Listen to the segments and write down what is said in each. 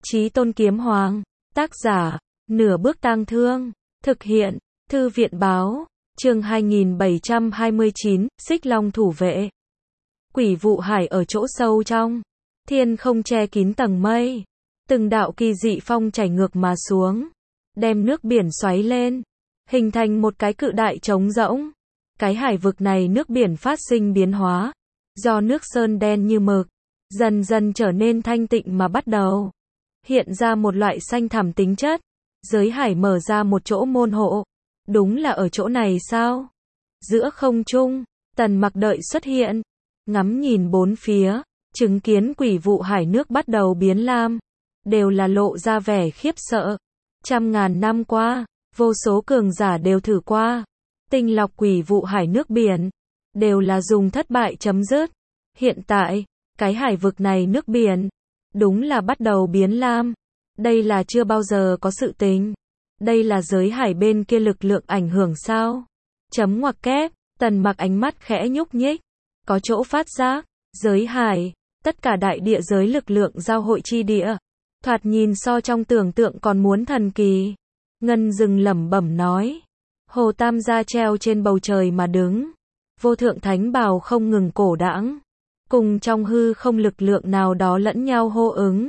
Chí Tôn Kiếm Hoàng. Tác giả, Nửa Bước Tang Thương. Thực hiện, Thư viện Báo. Chương 2729, Xích Long Thủ Vệ. Quỷ vụ hải ở chỗ sâu trong. Thiên không che kín tầng mây. Từng đạo kỳ dị phong chảy ngược mà xuống. Đem nước biển xoáy lên. Hình thành một cái cự đại trống rỗng. Cái hải vực này nước biển phát sinh biến hóa. Do nước sơn đen như mực. Dần dần trở nên thanh tịnh mà bắt đầu. Hiện ra một loại xanh thẳm tính chất. Giới hải mở ra một chỗ môn hộ. Đúng là ở chỗ này sao? Giữa không trung, Tần Mặc đợi xuất hiện. Ngắm nhìn bốn phía, chứng kiến quỷ vụ hải nước bắt đầu biến lam. Đều là lộ ra vẻ khiếp sợ. Trăm ngàn năm qua, vô số cường giả đều thử qua. Tinh lọc quỷ vụ hải nước biển. Đều là dùng thất bại chấm dứt. Hiện tại, cái hải vực này nước biển. Đúng là bắt đầu biến lam. Đây là chưa bao giờ có sự tình. Đây là giới hải bên kia lực lượng ảnh hưởng sao? Chấm ngoặc kép, Tần Mặc ánh mắt khẽ nhúc nhích. Có chỗ phát giác, giới hải, tất cả đại địa giới lực lượng giao hội chi địa. Thoạt nhìn so trong tưởng tượng còn muốn thần kỳ. Ngân Dừng lẩm bẩm nói. Hồ Tam Gia treo trên bầu trời mà đứng. Vô thượng thánh bào không ngừng cổ đãng. Cùng trong hư không lực lượng nào đó lẫn nhau hô ứng.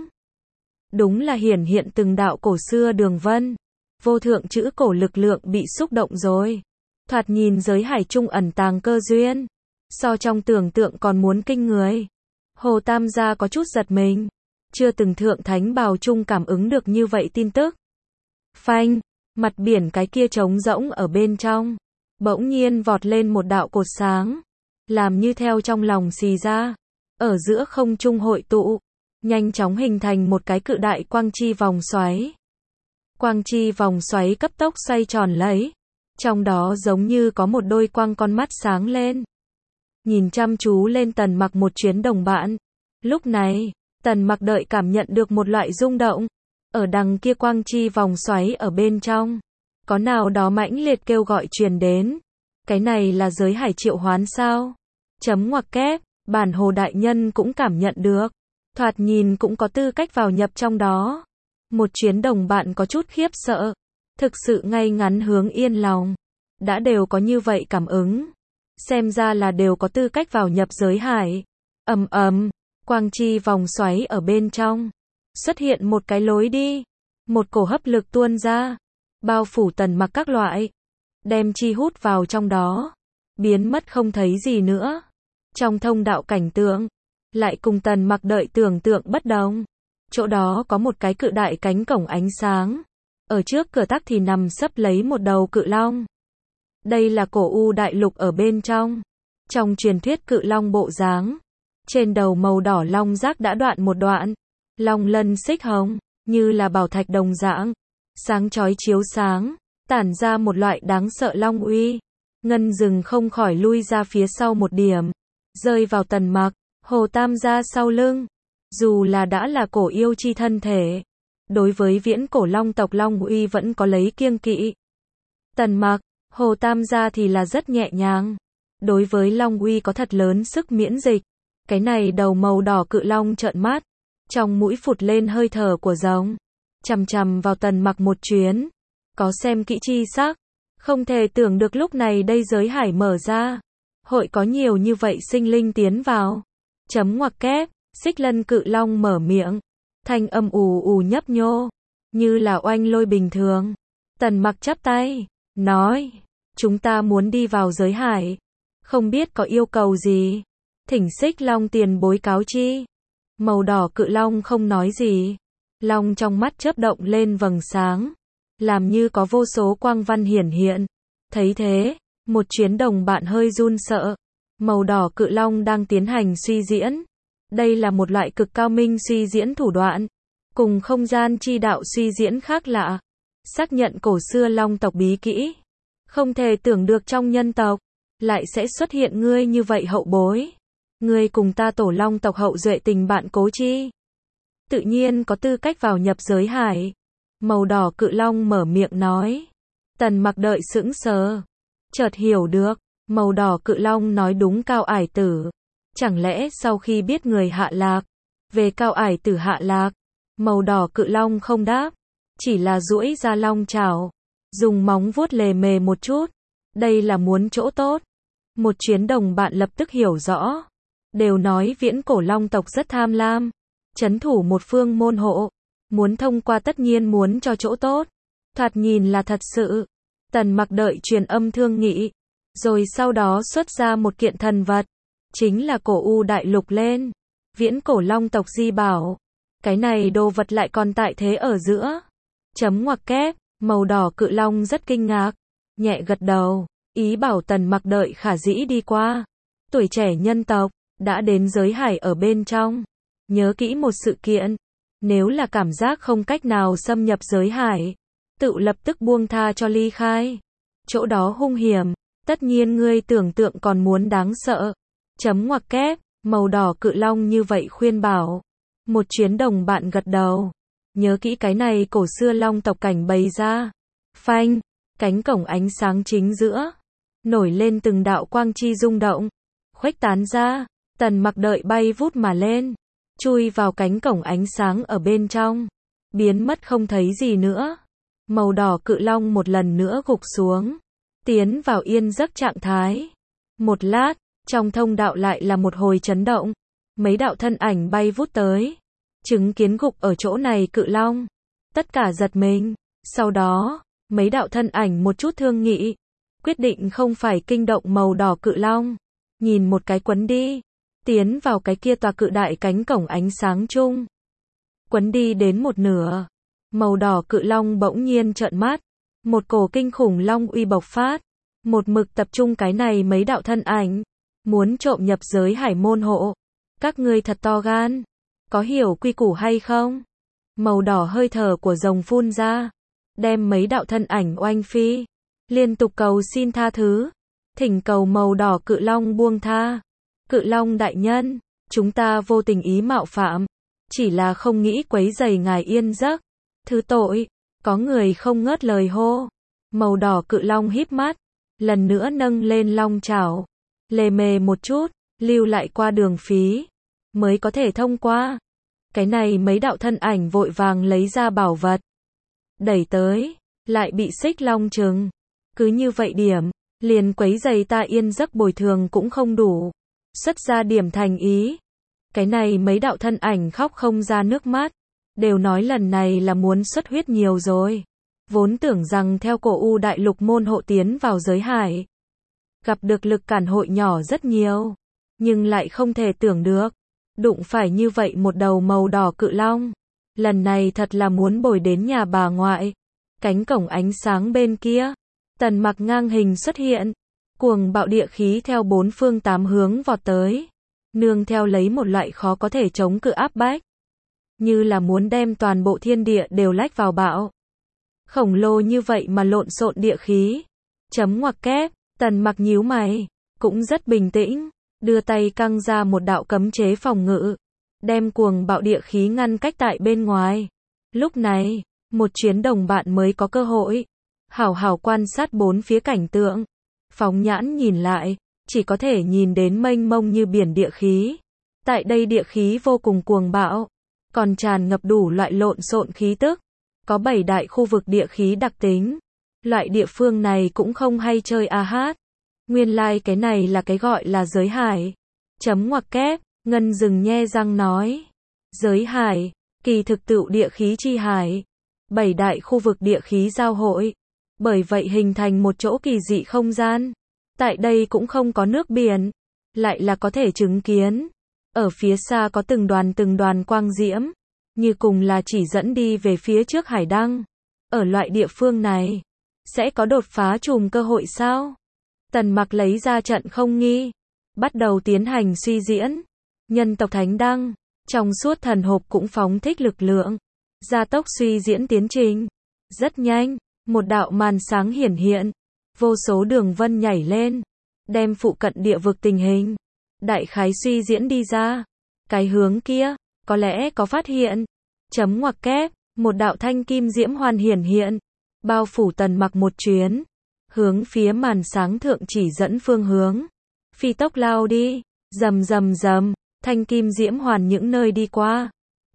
Đúng là hiển hiện từng đạo cổ xưa đường vân. Vô thượng chữ cổ lực lượng bị xúc động rồi. Thoạt nhìn giới hải trung ẩn tàng cơ duyên. So trong tưởng tượng còn muốn kinh người. Hồ Tam Gia có chút giật mình. Chưa từng thượng thánh bào trung cảm ứng được như vậy tin tức. Phanh, mặt biển cái kia trống rỗng ở bên trong. Bỗng nhiên vọt lên một đạo cột sáng. Làm như theo trong lòng xì ra. Ở giữa không trung hội tụ. Nhanh chóng hình thành một cái cự đại quang chi vòng xoáy. Quang chi vòng xoáy cấp tốc xoay tròn lấy. Trong đó giống như có một đôi quang con mắt sáng lên. Nhìn chăm chú lên Tần Mặc một chuyến đồng bạn. Lúc này, Tần Mặc đợi cảm nhận được một loại rung động. Ở đằng kia quang chi vòng xoáy ở bên trong. Có nào đó mãnh liệt kêu gọi truyền đến. Cái này là giới hải triệu hoán sao? Chấm ngoặc kép, bản hồ đại nhân cũng cảm nhận được. Thoạt nhìn cũng có tư cách vào nhập trong đó. Một chuyến đồng bạn có chút khiếp sợ. Thực sự ngay ngắn hướng yên lòng. Đã đều có như vậy cảm ứng. Xem ra là đều có tư cách vào nhập giới hải. Ầm ầm, quang chi vòng xoáy ở bên trong. Xuất hiện một cái lối đi. Một cổ hấp lực tuôn ra. Bao phủ Tần Mặc các loại. Đem chi hút vào trong đó. Biến mất không thấy gì nữa. Trong thông đạo cảnh tượng. Lại cùng Tần Mặc đợi tưởng tượng bất đồng. Chỗ đó có một cái cự đại cánh cổng ánh sáng. Ở trước cửa tắc thì nằm sấp lấy một đầu cự long. Đây là cổ u đại lục ở bên trong. Trong truyền thuyết cự long bộ dáng. Trên đầu màu đỏ long giác đã đoạn một đoạn. Long lân xích hồng, như là bảo thạch đồng dạng. Sáng chói chiếu sáng, tản ra một loại đáng sợ long uy. Ngân Dừng không khỏi lui ra phía sau một điểm. Rơi vào Tần Mặc, Hồ Tam Gia sau lưng. Dù là đã là cổ yêu chi thân thể. Đối với viễn cổ long tộc long uy vẫn có lấy kiêng kỵ. Tần Mặc, Hồ Tam Gia thì là rất nhẹ nhàng. Đối với long uy có thật lớn sức miễn dịch. Cái này đầu màu đỏ cự long trợn mắt. Trong mũi phụt lên hơi thở của rồng. Chằm chằm vào Tần Mặc một chuyến. Có xem kỹ chi sắc. Không thể tưởng được lúc này đây giới hải mở ra. Hội có nhiều như vậy sinh linh tiến vào. Chấm ngoặc kép, Xích Lân cự long mở miệng. Thanh âm ù ù nhấp nhô. Như là oanh lôi bình thường. Tần Mặc chắp tay. Nói. Chúng ta muốn đi vào giới hải. Không biết có yêu cầu gì. Thỉnh Xích Long tiền bối cáo chi. Màu đỏ cự long không nói gì. Long trong mắt chớp động lên vầng sáng. Làm như có vô số quang văn hiển hiện. Thấy thế, một chuyến đồng bạn hơi run sợ. Màu đỏ cự long đang tiến hành suy diễn. Đây là một loại cực cao minh suy diễn thủ đoạn. Cùng không gian chi đạo suy diễn khác lạ. Xác nhận cổ xưa long tộc bí kỹ. Không thể tưởng được trong nhân tộc. Lại sẽ xuất hiện ngươi như vậy hậu bối. Ngươi cùng ta tổ long tộc hậu duệ tình bạn cố chi. Tự nhiên có tư cách vào nhập giới hải. Màu đỏ cự long mở miệng nói. Tần Mặc đợi sững sờ. Chợt hiểu được. Màu đỏ cự long nói đúng Cao Ải Tử. Chẳng lẽ sau khi biết người hạ lạc. Về Cao Ải Tử hạ lạc. Màu đỏ cự long không đáp, chỉ là duỗi ra long chảo, dùng móng vuốt lề mề một chút. Đây là muốn chỗ tốt. Một chuyến đồng bạn lập tức hiểu rõ. Đều nói viễn cổ long tộc rất tham lam, trấn thủ một phương môn hộ, muốn thông qua tất nhiên muốn cho chỗ tốt. Thoạt nhìn là thật sự. Tần Mặc đợi truyền âm thương nghị, rồi sau đó xuất ra một kiện thần vật, chính là cổ u đại lục lên. Viễn cổ long tộc di bảo. Cái này đồ vật lại còn tại thế ở giữa. Chấm ngoặc kép, màu đỏ cự long rất kinh ngạc, nhẹ gật đầu, ý bảo Tần Mặc đợi khả dĩ đi qua. Tuổi trẻ nhân tộc, đã đến giới hải ở bên trong. Nhớ kỹ một sự kiện, nếu là cảm giác không cách nào xâm nhập giới hải, tự lập tức buông tha cho ly khai. Chỗ đó hung hiểm, tất nhiên ngươi tưởng tượng còn muốn đáng sợ. Chấm ngoặc kép, màu đỏ cự long như vậy khuyên bảo. Một chuyến đồng bạn gật đầu. Nhớ kỹ cái này cổ xưa long tộc cảnh bày ra. Phanh, cánh cổng ánh sáng chính giữa, nổi lên từng đạo quang chi rung động, khuếch tán ra. Tần Mặc đợi bay vút mà lên, chui vào cánh cổng ánh sáng ở bên trong, biến mất không thấy gì nữa. Màu đỏ cự long một lần nữa gục xuống, tiến vào yên giấc trạng thái. Một lát, trong thông đạo lại là một hồi chấn động, mấy đạo thân ảnh bay vút tới, chứng kiến gục ở chỗ này cự long, tất cả giật mình. Sau đó, mấy đạo thân ảnh một chút thương nghị, quyết định không phải kinh động màu đỏ cự long, nhìn một cái quấn đi, tiến vào cái kia tòa cự đại cánh cổng ánh sáng chung. Quấn đi đến một nửa, màu đỏ cự long bỗng nhiên trợn mắt, một cổ kinh khủng long uy bộc phát, một mực tập trung cái này mấy đạo thân ảnh, muốn trộm nhập giới hải môn hộ. Các ngươi thật to gan, có hiểu quy củ hay không? Màu đỏ hơi thở của rồng phun ra, đem mấy đạo thân ảnh oanh phi, liên tục cầu xin tha thứ, thỉnh cầu màu đỏ cự long buông tha. Cự long đại nhân, chúng ta vô tình ý mạo phạm, chỉ là không nghĩ quấy rầy ngài yên giấc, thứ tội. Có người không ngớt lời hô. Màu đỏ cự long híp mắt, lần nữa nâng lên long chảo, lề mề một chút, lưu lại qua đường phí, mới có thể thông qua. Cái này mấy đạo thân ảnh vội vàng lấy ra bảo vật, đẩy tới, lại bị xích long trừng. Cứ như vậy điểm, liền quấy rầy ta yên giấc bồi thường cũng không đủ. Xuất ra điểm thành ý. Cái này mấy đạo thân ảnh khóc không ra nước mắt, đều nói lần này là muốn xuất huyết nhiều rồi. Vốn tưởng rằng theo cổ u đại lục môn hộ tiến vào giới hải, gặp được lực cản hội nhỏ rất nhiều, nhưng lại không thể tưởng được, đụng phải như vậy một đầu màu đỏ cự long. Lần này thật là muốn bồi đến nhà bà ngoại. Cánh cổng ánh sáng bên kia, Tần Mặc ngang hình xuất hiện, cuồng bạo địa khí theo bốn phương tám hướng vọt tới, nương theo lấy một loại khó có thể chống cự áp bách, như là muốn đem toàn bộ thiên địa đều lách vào bạo. Khổng lồ như vậy mà lộn xộn địa khí. Chấm ngoặc kép, Tần Mặc nhíu mày, cũng rất bình tĩnh, đưa tay căng ra một đạo cấm chế phòng ngự, đem cuồng bạo địa khí ngăn cách tại bên ngoài. Lúc này, một chuyến đồng bạn mới có cơ hội hảo hảo quan sát bốn phía cảnh tượng. Phóng nhãn nhìn lại, chỉ có thể nhìn đến mênh mông như biển địa khí. Tại đây địa khí vô cùng cuồng bạo, còn tràn ngập đủ loại lộn xộn khí tức. Có 7 đại khu vực địa khí đặc tính. Loại địa phương này cũng không hay chơi a hát. Nguyên lai cái này là cái gọi là giới hải. Chấm ngoặc kép, Ngân Dừng nhe răng nói. Giới hải, kỳ thực tựu địa khí chi hải. 7 đại khu vực địa khí giao hội. Bởi vậy hình thành một chỗ kỳ dị không gian. Tại đây cũng không có nước biển, lại là có thể chứng kiến. Ở phía xa có từng đoàn quang diễm, như cùng là chỉ dẫn đi về phía trước hải đăng. Ở loại địa phương này, sẽ có đột phá trùm cơ hội sao? Tần Mặc lấy ra trận không nghi, bắt đầu tiến hành suy diễn. Nhân tộc thánh đăng, trong suốt thần hộp cũng phóng thích lực lượng, gia tốc suy diễn tiến trình. Rất nhanh, một đạo màn sáng hiển hiện, vô số đường vân nhảy lên, đem phụ cận địa vực tình hình đại khái suy diễn đi ra. Cái hướng kia, có lẽ có phát hiện. Chấm ngoặc kép, một đạo thanh kim diễm hoàn hiển hiện, bao phủ Tần Mặc một chuyến, hướng phía màn sáng thượng chỉ dẫn phương hướng, phi tốc lao đi, rầm rầm rầm, thanh kim diễm hoàn những nơi đi qua,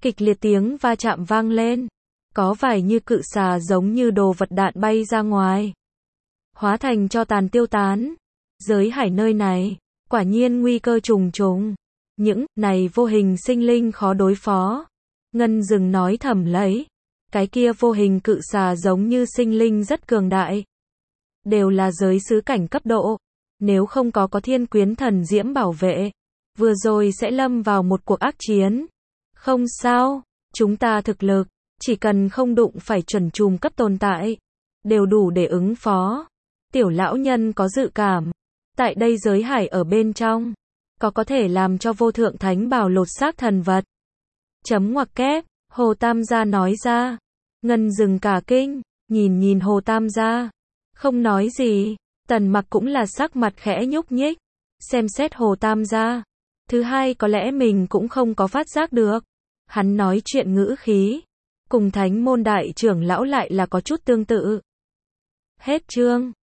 Kịch liệt tiếng va chạm vang lên. Có vài như cự xà giống như đồ vật đạn bay ra ngoài. Hóa thành tro tàn tiêu tán. Giới hải nơi này, quả nhiên nguy cơ trùng trùng. Những này vô hình sinh linh khó đối phó. Ngân Dừng nói thầm lấy. Cái kia vô hình cự xà giống như sinh linh rất cường đại. Đều là giới sứ cảnh cấp độ. Nếu không có thiên quyến thần diễm bảo vệ, vừa rồi sẽ lâm vào một cuộc ác chiến. Không sao, chúng ta thực lực, chỉ cần không đụng phải chuẩn trùm cấp tồn tại, đều đủ để ứng phó. Tiểu lão nhân có dự cảm, tại đây giới hải ở bên trong, có thể làm cho vô thượng thánh bào lột xác thần vật. Chấm ngoặc kép, Hồ Tam gia nói ra. Ngân Dừng cả kinh, nhìn Hồ Tam gia, không nói gì. Tần Mặc cũng là sắc mặt khẽ nhúc nhích, xem xét Hồ Tam gia. Thứ hai có lẽ mình cũng không có phát giác được. Hắn nói chuyện ngữ khí, cùng Thánh môn đại trưởng lão lại là có chút tương tự. Hết chương.